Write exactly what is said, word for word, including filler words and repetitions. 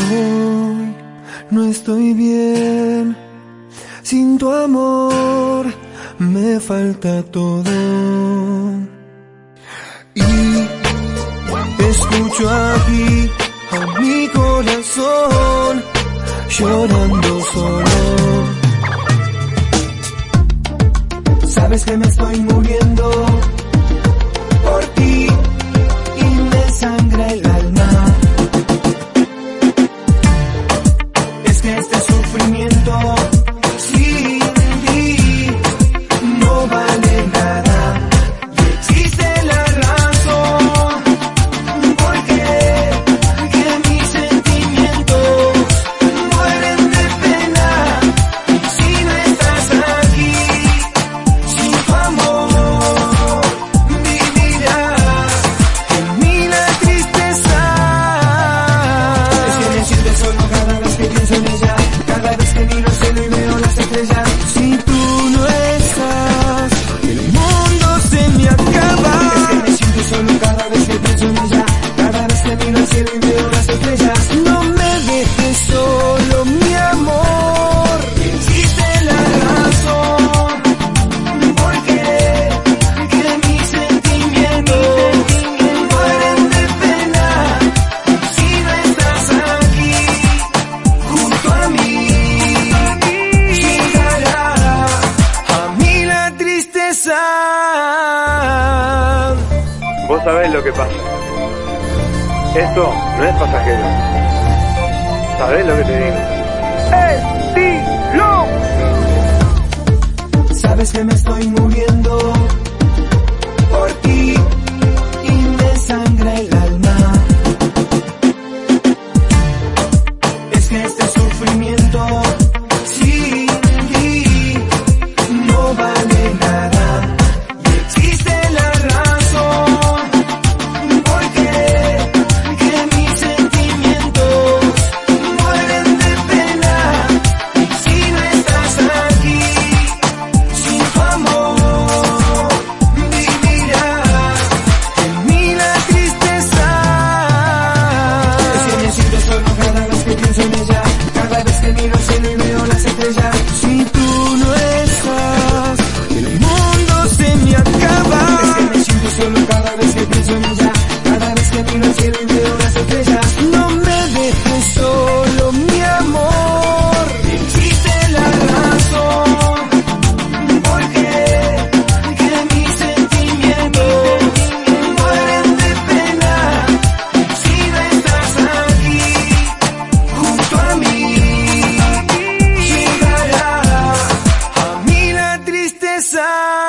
Hoy no estoy bien, sin tu amor me falta todo. Y escucho aquí a mi corazón llorando solo. Sabes que me estoy muriendo por ti y me sangra el alma. Es que este sufrimiento sin ti no vale nada. Y existe la razón por qué que mis sentimientos mueren de pena. Y si no estás aquí, sin tu amor vivirá en mí la tristeza. Es que me siento solo cada vez que pienso en ella, cada vez que miro el cielo y veo las estrellas. Si tú no estás, el mundo se me acaba. Es que me siento solo cada vez que pienso en ella, cada vez que miro el cielo y veo las estrellas. No me dejes solo, mi amor. Existe la razón por qué que mis sentimientos mueren de pena. Si no estás aquí junto a mí, llegará a mí la tristeza. Vos sabés lo que pasa. Esto no es pasajero. ¿Sabés lo que te digo? ¡Estilo! Sabes que me estoy muriendo por ti y me sangra el alma. Es que este sufrimiento sin ti no vale nada. Y existe la razón por qué que mis sentimientos mueren de pena. Y si no estás aquí, sin tu amor vivirá en mí la tristeza. Es que me siento solo cada vez que pienso en ella, cada vez que miro el cielo y veo las estrellas. Si tú no estás, el mundo se me acaba. Es que me siento solo cada vez que pienso en ella, cada vez que miro el cielo y veo las estrellas. No me dejes solo, mi amor. Existe la razón por qué que mis sentimientos mueren de pena. Si no estás aquí junto a mí, llegará a mí la tristeza.